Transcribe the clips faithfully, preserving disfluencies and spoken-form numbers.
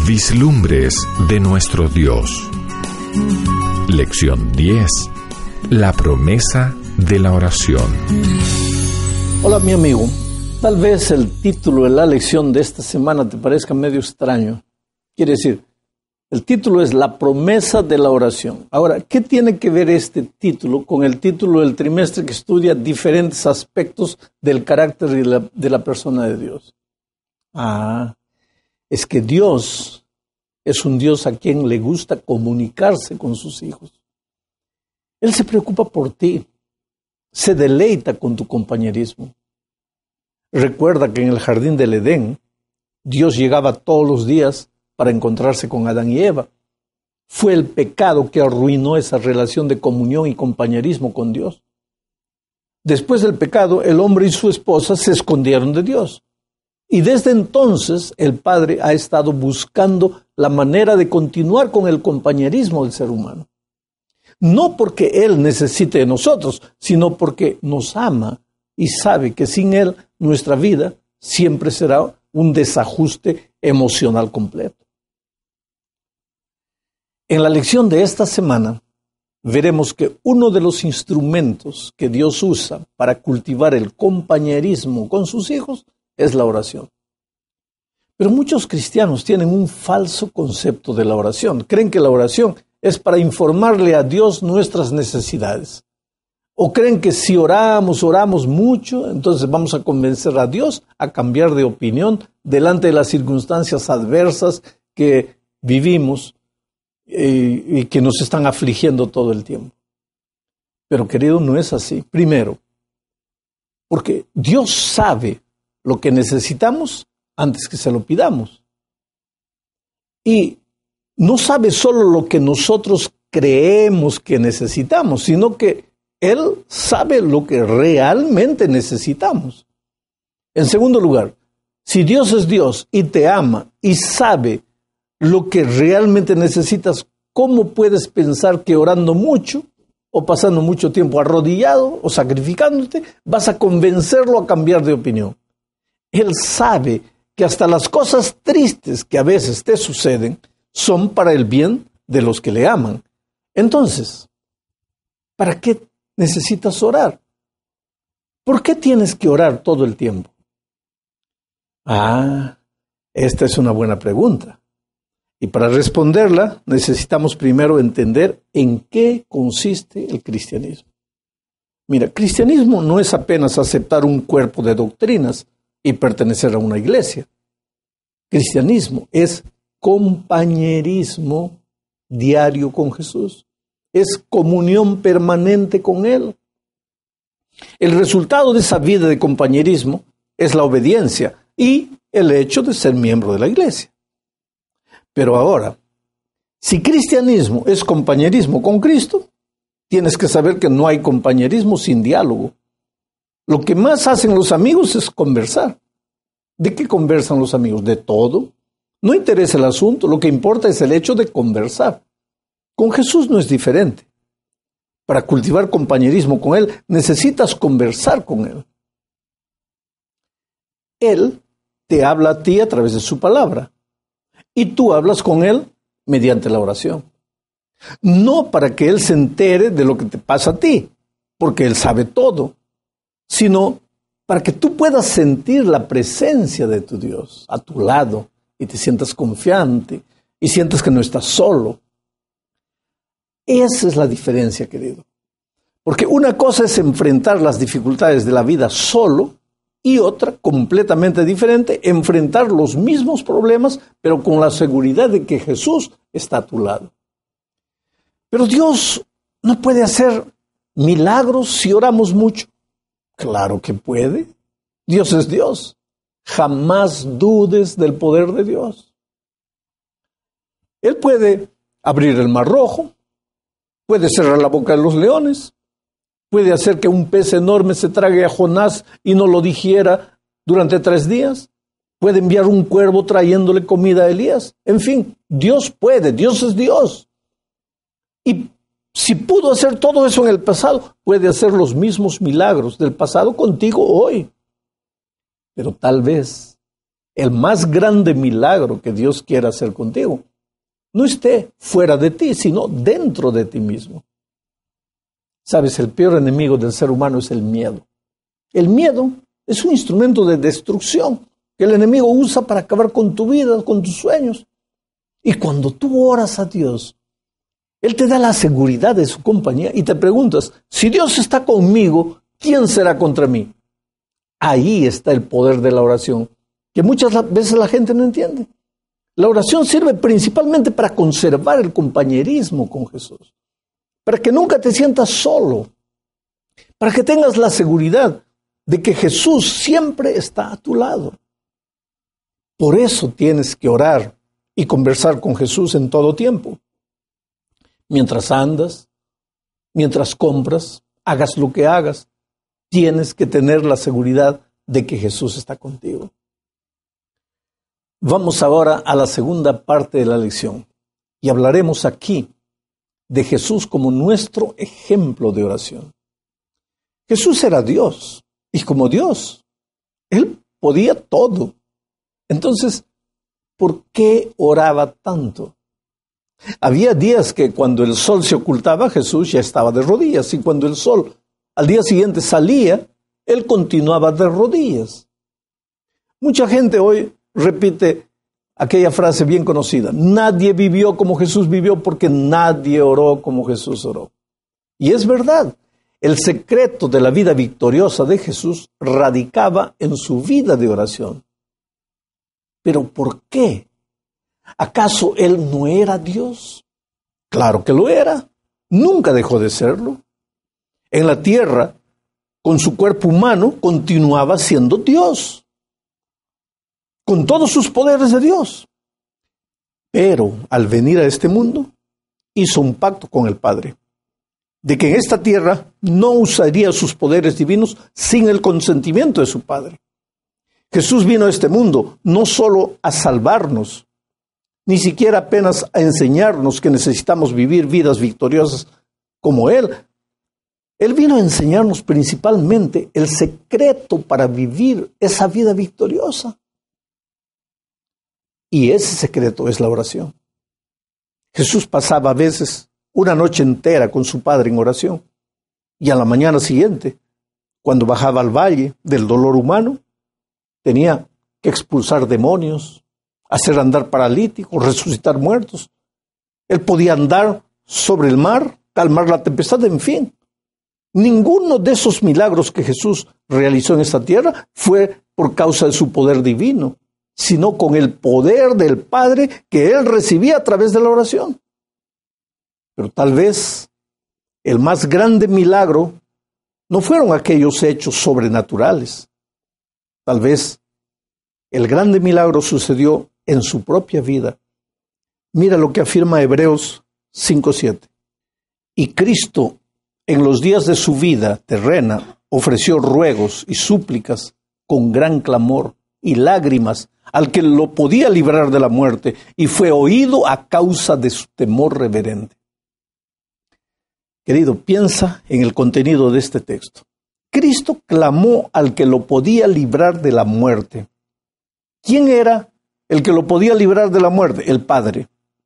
Vislumbres de nuestro Dios. Lección diez. La promesa de la oración. Hola, mi amigo. Tal vez el título de la lección de esta semana te parezca medio extraño. Quiere decir, el título es La promesa de la oración. Ahora, ¿qué tiene que ver este título con el título del trimestre que estudia diferentes aspectos del carácter de la, de la persona de Dios? Ah, es que Dios es un Dios a quien le gusta comunicarse con sus hijos. Él se preocupa por ti, se deleita con tu compañerismo. Recuerda que en el jardín del Edén, Dios llegaba todos los días para encontrarse con Adán y Eva. Fue el pecado que arruinó esa relación de comunión y compañerismo con Dios. Después del pecado, el hombre y su esposa se escondieron de Dios. Y desde entonces, el Padre ha estado buscando la manera de continuar con el compañerismo del ser humano. No porque Él necesite de nosotros, sino porque nos ama y sabe que sin Él nuestra vida siempre será un desajuste emocional completo. En la lección de esta semana veremos que uno de los instrumentos que Dios usa para cultivar el compañerismo con sus hijos es la oración. Pero muchos cristianos tienen un falso concepto de la oración. Creen que la oración es para informarle a Dios nuestras necesidades. O creen que si oramos, oramos mucho, entonces vamos a convencer a Dios a cambiar de opinión delante de las circunstancias adversas que vivimos eh, y que nos están afligiendo todo el tiempo. Pero querido, no es así. Primero, porque Dios sabe lo que necesitamos antes que se lo pidamos. Y no sabe solo lo que nosotros creemos que necesitamos, sino que Él sabe lo que realmente necesitamos. En segundo lugar, si Dios es Dios y te ama y sabe lo que realmente necesitas, ¿cómo puedes pensar que orando mucho o pasando mucho tiempo arrodillado o sacrificándote vas a convencerlo a cambiar de opinión? Él sabe que hasta las cosas tristes que a veces te suceden son para el bien de los que le aman. Entonces, ¿para qué necesitas orar? ¿Por qué tienes que orar todo el tiempo? Ah, esta es una buena pregunta. Y para responderla, necesitamos primero entender en qué consiste el cristianismo. Mira, cristianismo no es apenas aceptar un cuerpo de doctrinas y pertenecer a una iglesia. Cristianismo es compañerismo diario con Jesús. Es comunión permanente con Él. El resultado de esa vida de compañerismo es la obediencia y el hecho de ser miembro de la iglesia. Pero ahora, si cristianismo es compañerismo con Cristo, tienes que saber que no hay compañerismo sin diálogo. Lo que más hacen los amigos es conversar. ¿De qué conversan los amigos? De todo. No interesa el asunto, lo que importa es el hecho de conversar. Con Jesús no es diferente. Para cultivar compañerismo con Él, necesitas conversar con Él. Él te habla a ti a través de su palabra. Y tú hablas con Él mediante la oración. No para que Él se entere de lo que te pasa a ti, porque Él sabe todo, sino para que tú puedas sentir la presencia de tu Dios a tu lado y te sientas confiante y sientas que no estás solo. Esa es la diferencia, querido. Porque una cosa es enfrentar las dificultades de la vida solo y otra, completamente diferente, enfrentar los mismos problemas, pero con la seguridad de que Jesús está a tu lado. Pero Dios no puede hacer milagros si oramos mucho. Claro que puede. Dios es Dios. Jamás dudes del poder de Dios. Él puede abrir el mar rojo, puede cerrar la boca de los leones, puede hacer que un pez enorme se trague a Jonás y no lo digiera durante tres días, puede enviar un cuervo trayéndole comida a Elías. En fin, Dios puede, Dios es Dios. Y si pudo hacer todo eso en el pasado, puede hacer los mismos milagros del pasado contigo hoy. Pero tal vez el más grande milagro que Dios quiere hacer contigo no esté fuera de ti, sino dentro de ti mismo. Sabes, el peor enemigo del ser humano es el miedo. El miedo es un instrumento de destrucción que el enemigo usa para acabar con tu vida, con tus sueños. Y cuando tú oras a Dios, Él te da la seguridad de su compañía y te preguntas, si Dios está conmigo, ¿quién será contra mí? Ahí está el poder de la oración, que muchas veces la gente no entiende. La oración sirve principalmente para conservar el compañerismo con Jesús, para que nunca te sientas solo, para que tengas la seguridad de que Jesús siempre está a tu lado. Por eso tienes que orar y conversar con Jesús en todo tiempo. Mientras andas, mientras compras, hagas lo que hagas, tienes que tener la seguridad de que Jesús está contigo. Vamos ahora a la segunda parte de la lección y hablaremos aquí de Jesús como nuestro ejemplo de oración. Jesús era Dios y como Dios, Él podía todo. Entonces, ¿por qué oraba tanto? Había días que cuando el sol se ocultaba, Jesús ya estaba de rodillas, y cuando el sol al día siguiente salía, Él continuaba de rodillas. Mucha gente hoy repite aquella frase bien conocida: nadie vivió como Jesús vivió porque nadie oró como Jesús oró. Y es verdad, el secreto de la vida victoriosa de Jesús radicaba en su vida de oración. ¿Pero por qué? ¿Acaso Él no era Dios? Claro que lo era. Nunca dejó de serlo. En la tierra, con su cuerpo humano, continuaba siendo Dios, con todos sus poderes de Dios. Pero al venir a este mundo, hizo un pacto con el Padre, de que en esta tierra no usaría sus poderes divinos sin el consentimiento de su Padre. Jesús vino a este mundo no solo a salvarnos, ni siquiera apenas a enseñarnos que necesitamos vivir vidas victoriosas como Él. Él vino a enseñarnos principalmente el secreto para vivir esa vida victoriosa. Y ese secreto es la oración. Jesús pasaba a veces una noche entera con su Padre en oración. Y a la mañana siguiente, cuando bajaba al valle del dolor humano, tenía que expulsar demonios, hacer andar paralíticos, resucitar muertos. Él podía andar sobre el mar, calmar la tempestad, en fin. Ninguno de esos milagros que Jesús realizó en esta tierra fue por causa de su poder divino, sino con el poder del Padre que Él recibía a través de la oración. Pero tal vez el más grande milagro no fueron aquellos hechos sobrenaturales. Tal vez el grande milagro sucedió en su propia vida. Mira lo que afirma Hebreos cinco siete. Y Cristo, en los días de su vida terrena, ofreció ruegos y súplicas con gran clamor y lágrimas al que lo podía librar de la muerte, y fue oído a causa de su temor reverente. Querido, piensa en el contenido de este texto. Cristo clamó al que lo podía librar de la muerte. ¿Quién era el que lo podía librar de la muerte? El Padre.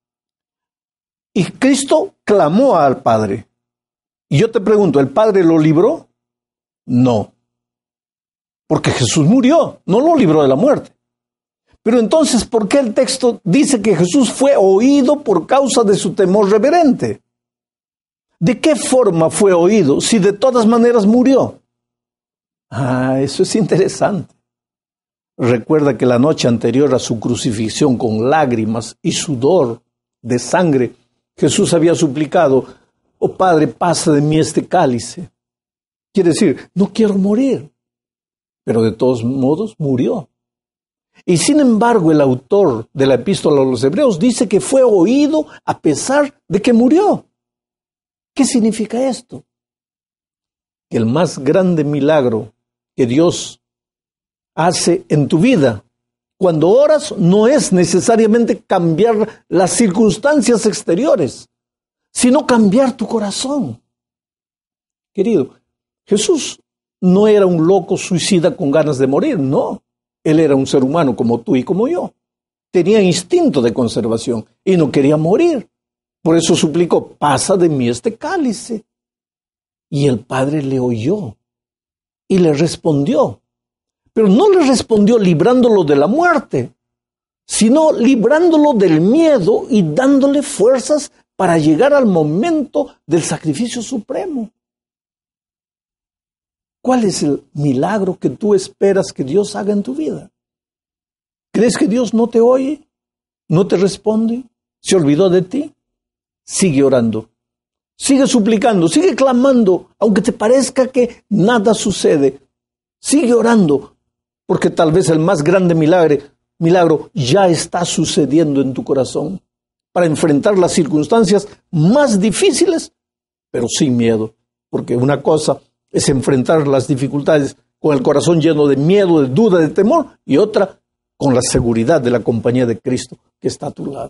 Y Cristo clamó al Padre. Y yo te pregunto, ¿el Padre lo libró? No. Porque Jesús murió, no lo libró de la muerte. Pero entonces, ¿por qué el texto dice que Jesús fue oído por causa de su temor reverente? ¿De qué forma fue oído si de todas maneras murió? Ah, eso es interesante. Recuerda que la noche anterior a su crucifixión, con lágrimas y sudor de sangre, Jesús había suplicado: oh Padre, pasa de mí este cálice. Quiere decir, no quiero morir. Pero de todos modos murió. Y sin embargo, el autor de la epístola a los Hebreos dice que fue oído a pesar de que murió. ¿Qué significa esto? Que el más grande milagro que Dios hace en tu vida, cuando oras, no es necesariamente cambiar las circunstancias exteriores, sino cambiar tu corazón. Querido, Jesús no era un loco suicida con ganas de morir, no. Él era un ser humano como tú y como yo. Tenía instinto de conservación y no quería morir. Por eso suplicó, pasa de mí este cálice. Y el Padre le oyó y le respondió. Pero no le respondió librándolo de la muerte, sino librándolo del miedo y dándole fuerzas para llegar al momento del sacrificio supremo. ¿Cuál es el milagro que tú esperas que Dios haga en tu vida? ¿Crees que Dios no te oye? ¿No te responde? ¿Se olvidó de ti? Sigue orando, sigue suplicando, sigue clamando, aunque te parezca que nada sucede. Sigue orando, porque tal vez el más grande milagro, milagro ya está sucediendo en tu corazón para enfrentar las circunstancias más difíciles, pero sin miedo. Porque una cosa es enfrentar las dificultades con el corazón lleno de miedo, de duda, de temor, y otra con la seguridad de la compañía de Cristo que está a tu lado.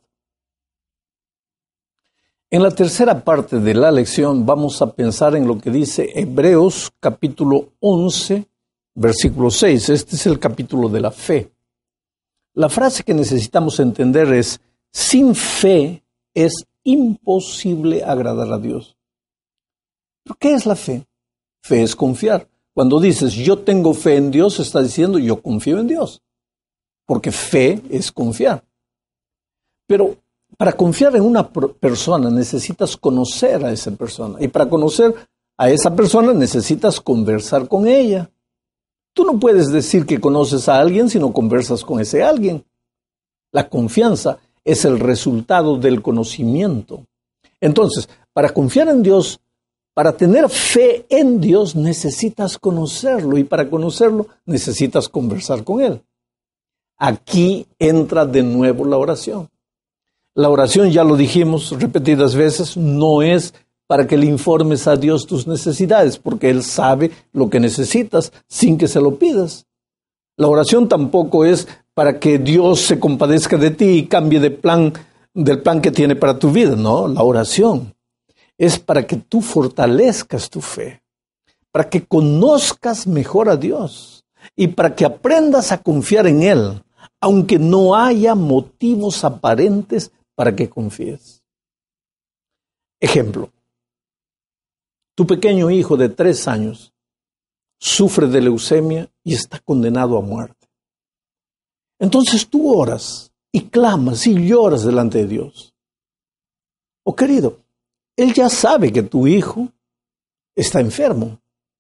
En la tercera parte de la lección vamos a pensar en lo que dice Hebreos capítulo once, versículo seis. Este es el capítulo de la fe. La frase que necesitamos entender es: sin fe es imposible agradar a Dios. ¿Pero qué es la fe? Fe es confiar. Cuando dices yo tengo fe en Dios, estás diciendo yo confío en Dios. Porque fe es confiar. Pero para confiar en una persona necesitas conocer a esa persona. Y para conocer a esa persona necesitas conversar con ella. Tú no puedes decir que conoces a alguien si no conversas con ese alguien. La confianza es el resultado del conocimiento. Entonces, para confiar en Dios, para tener fe en Dios, necesitas conocerlo. Y para conocerlo, necesitas conversar con Él. Aquí entra de nuevo la oración. La oración, ya lo dijimos repetidas veces, no es para que le informes a Dios tus necesidades, porque Él sabe lo que necesitas sin que se lo pidas. La oración tampoco es para que Dios se compadezca de ti y cambie de plan, del plan que tiene para tu vida. No, la oración es para que tú fortalezcas tu fe, para que conozcas mejor a Dios y para que aprendas a confiar en Él, aunque no haya motivos aparentes para que confíes. Ejemplo, tu pequeño hijo de tres años sufre de leucemia y está condenado a muerte. Entonces tú oras y clamas y lloras delante de Dios. Oh querido, Él ya sabe que tu hijo está enfermo.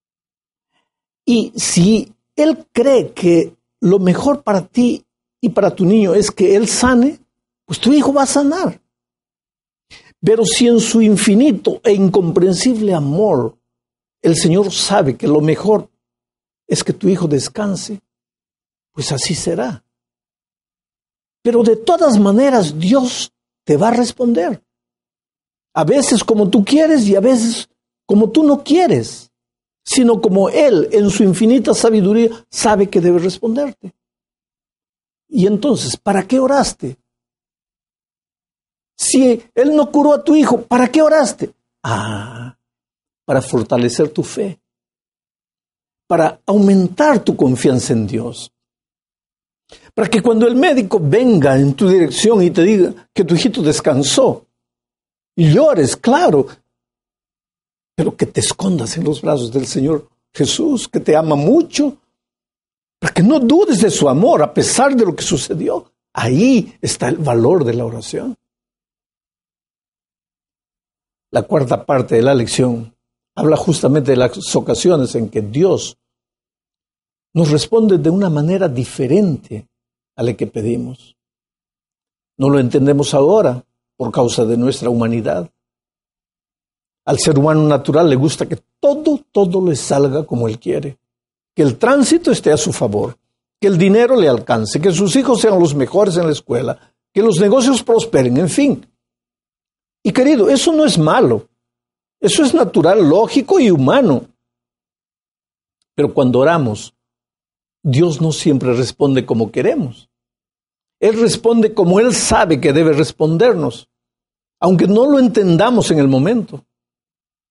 Y si Él cree que lo mejor para ti y para tu niño es que Él sane, pues tu hijo va a sanar. Pero si en su infinito e incomprensible amor el Señor sabe que lo mejor es que tu hijo descanse, pues así será. Pero de todas maneras Dios te va a responder. A veces como tú quieres y a veces como tú no quieres, sino como Él en su infinita sabiduría sabe que debe responderte. Y entonces, ¿para qué oraste? Si Él no curó a tu hijo, ¿para qué oraste? Ah, para fortalecer tu fe, para aumentar tu confianza en Dios. Para que cuando el médico venga en tu dirección y te diga que tu hijito descansó, y llores, claro, pero que te escondas en los brazos del Señor Jesús, que te ama mucho, para que no dudes de su amor a pesar de lo que sucedió. Ahí está el valor de la oración. La cuarta parte de la lección habla justamente de las ocasiones en que Dios nos responde de una manera diferente a la que pedimos. No lo entendemos ahora por causa de nuestra humanidad. Al ser humano natural le gusta que todo, todo le salga como él quiere. Que el tránsito esté a su favor, que el dinero le alcance, que sus hijos sean los mejores en la escuela, que los negocios prosperen, en fin. Y querido, eso no es malo. Eso es natural, lógico y humano. Pero cuando oramos, Dios no siempre responde como queremos. Él responde como Él sabe que debe respondernos, aunque no lo entendamos en el momento.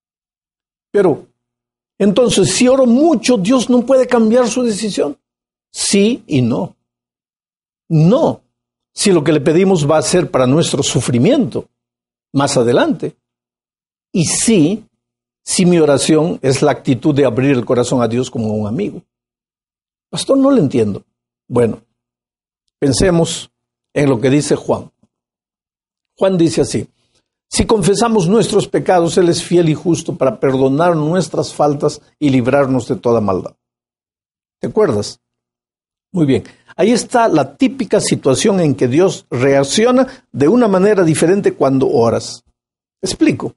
Pero, entonces, si oro mucho, Dios no puede cambiar su decisión. Sí y no. No, si lo que le pedimos va a ser para nuestro sufrimiento más adelante. Y sí, si mi oración es la actitud de abrir el corazón a Dios como un amigo. Pastor, no lo entiendo. Bueno, pensemos en lo que dice Juan. Juan dice así: si confesamos nuestros pecados, Él es fiel y justo para perdonar nuestras faltas y librarnos de toda maldad. ¿Te acuerdas? Muy bien. Ahí está la típica situación en que Dios reacciona de una manera diferente cuando oras. Explico.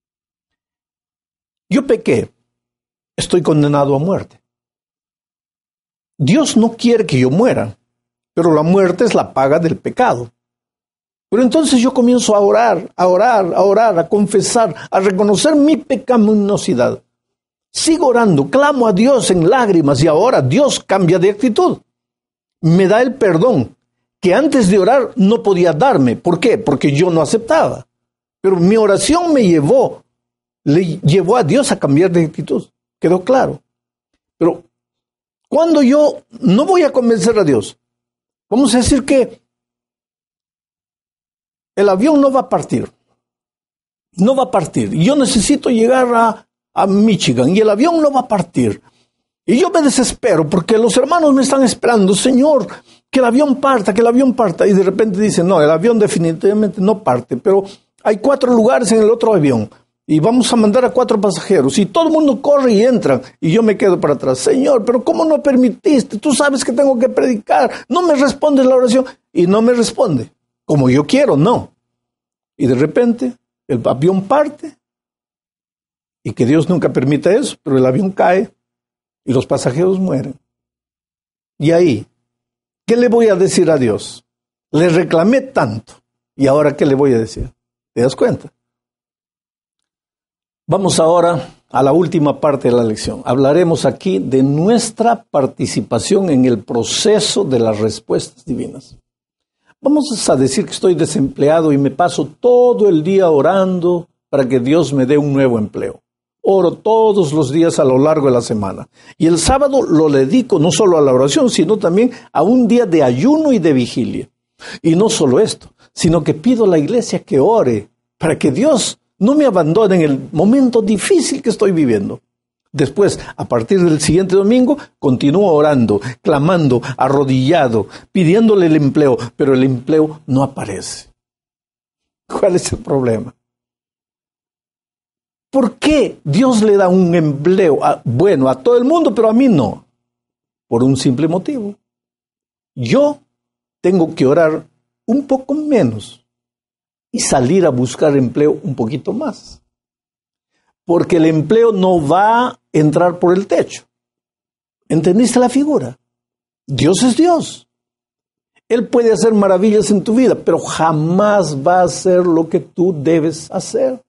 Yo pequé, estoy condenado a muerte. Dios no quiere que yo muera, pero la muerte es la paga del pecado. Pero entonces yo comienzo a orar, a orar, a orar, a confesar, a reconocer mi pecaminosidad. Sigo orando, clamo a Dios en lágrimas y ahora Dios cambia de actitud. Me da el perdón que antes de orar no podía darme. ¿Por qué? Porque yo no aceptaba. Pero mi oración me llevó, le llevó a Dios a cambiar de actitud. ¿Quedó claro? Pero cuando yo no voy a convencer a Dios, vamos a decir que el avión no va a partir. No va a partir. Yo necesito llegar a, a Michigan y el avión no va a partir. Y yo me desespero porque los hermanos me están esperando. Señor, que el avión parta, que el avión parta. Y de repente dicen, no, el avión definitivamente no parte, pero hay cuatro lugares en el otro avión. Y vamos a mandar a cuatro pasajeros. Y todo el mundo corre y entra. Y yo me quedo para atrás. Señor, pero ¿cómo no permitiste? Tú sabes que tengo que predicar. No me respondes la oración. Y no me responde. Como yo quiero, no. Y de repente el avión parte. Y que Dios nunca permita eso, pero el avión cae. Y los pasajeros mueren. Y ahí, ¿qué le voy a decir a Dios? Le reclamé tanto. ¿Y ahora qué le voy a decir? ¿Te das cuenta? Vamos ahora a la última parte de la lección. Hablaremos aquí de nuestra participación en el proceso de las respuestas divinas. Vamos a decir que estoy desempleado y me paso todo el día orando para que Dios me dé un nuevo empleo. Oro todos los días a lo largo de la semana. Y el sábado lo dedico no solo a la oración, sino también a un día de ayuno y de vigilia. Y no solo esto, sino que pido a la iglesia que ore para que Dios no me abandone en el momento difícil que estoy viviendo. Después, a partir del siguiente domingo, continúo orando, clamando, arrodillado, pidiéndole el empleo, pero el empleo no aparece. ¿Cuál es el problema? ¿Por qué Dios le da un empleo a, bueno a todo el mundo, pero a mí no? Por un simple motivo. Yo tengo que orar un poco menos y salir a buscar empleo un poquito más. Porque el empleo no va a entrar por el techo. ¿Entendiste la figura? Dios es Dios. Él puede hacer maravillas en tu vida, pero jamás va a hacer lo que tú debes hacer.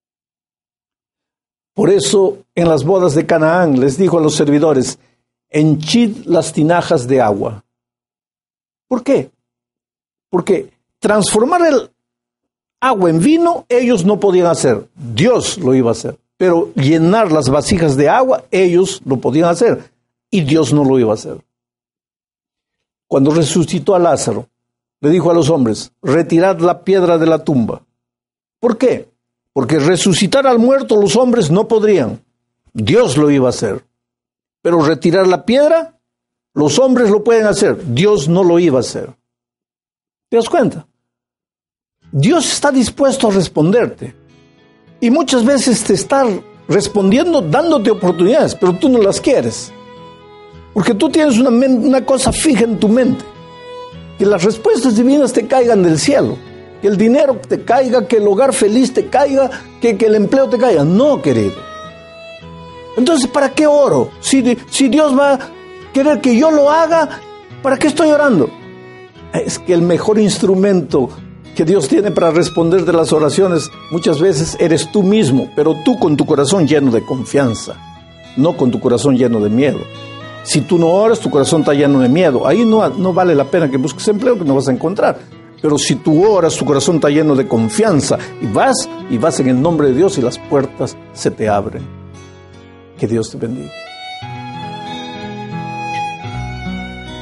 Por eso, en las bodas de Canaán, les dijo a los servidores, henchid las tinajas de agua. ¿Por qué? Porque transformar el agua en vino, ellos no podían hacer. Dios lo iba a hacer. Pero llenar las vasijas de agua, ellos lo podían hacer. Y Dios no lo iba a hacer. Cuando resucitó a Lázaro, le dijo a los hombres, retirad la piedra de la tumba. ¿Por qué? Porque resucitar al muerto los hombres no podrían. Dios lo iba a hacer. Pero retirar la piedra, los hombres lo pueden hacer. Dios no lo iba a hacer. ¿Te das cuenta? Dios está dispuesto a responderte. Y muchas veces te está respondiendo dándote oportunidades, pero tú no las quieres. Porque tú tienes una, una cosa fija en tu mente. Que las respuestas divinas te caigan del cielo. Que el dinero te caiga, que el hogar feliz te caiga, que, que el empleo te caiga. No, querido. Entonces, ¿para qué oro? Si, si Dios va a querer que yo lo haga, ¿para qué estoy orando? Es que el mejor instrumento que Dios tiene para responder de las oraciones muchas veces eres tú mismo, pero tú con tu corazón lleno de confianza, no con tu corazón lleno de miedo. Si tú no oras, tu corazón está lleno de miedo. Ahí no, no vale la pena que busques empleo, que no vas a encontrar. Pero si tú oras, tu corazón está lleno de confianza y vas, y vas en el nombre de Dios y las puertas se te abren. Que Dios te bendiga.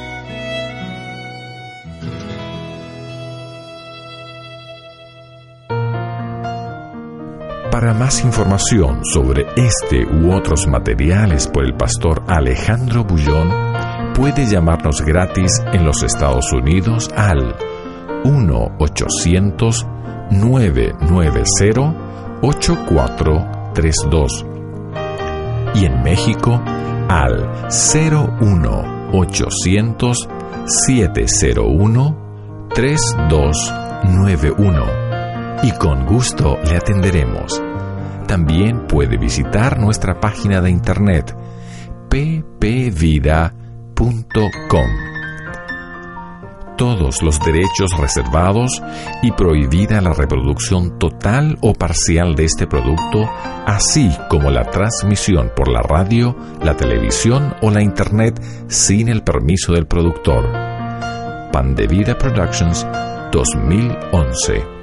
Para más información sobre este u otros materiales por el pastor Alejandro Bullón, puede llamarnos gratis en los Estados Unidos al uno ochocientos, nueve nueve cero, ocho cuatro tres dos y en México al cero uno ochocientos, siete cero uno, tres dos nueve uno y con gusto le atenderemos. También puede visitar nuestra página de internet p p vida punto com. Todos los derechos reservados y prohibida la reproducción total o parcial de este producto, así como la transmisión por la radio, la televisión o la internet sin el permiso del productor. Pan de Vida Productions dos mil once.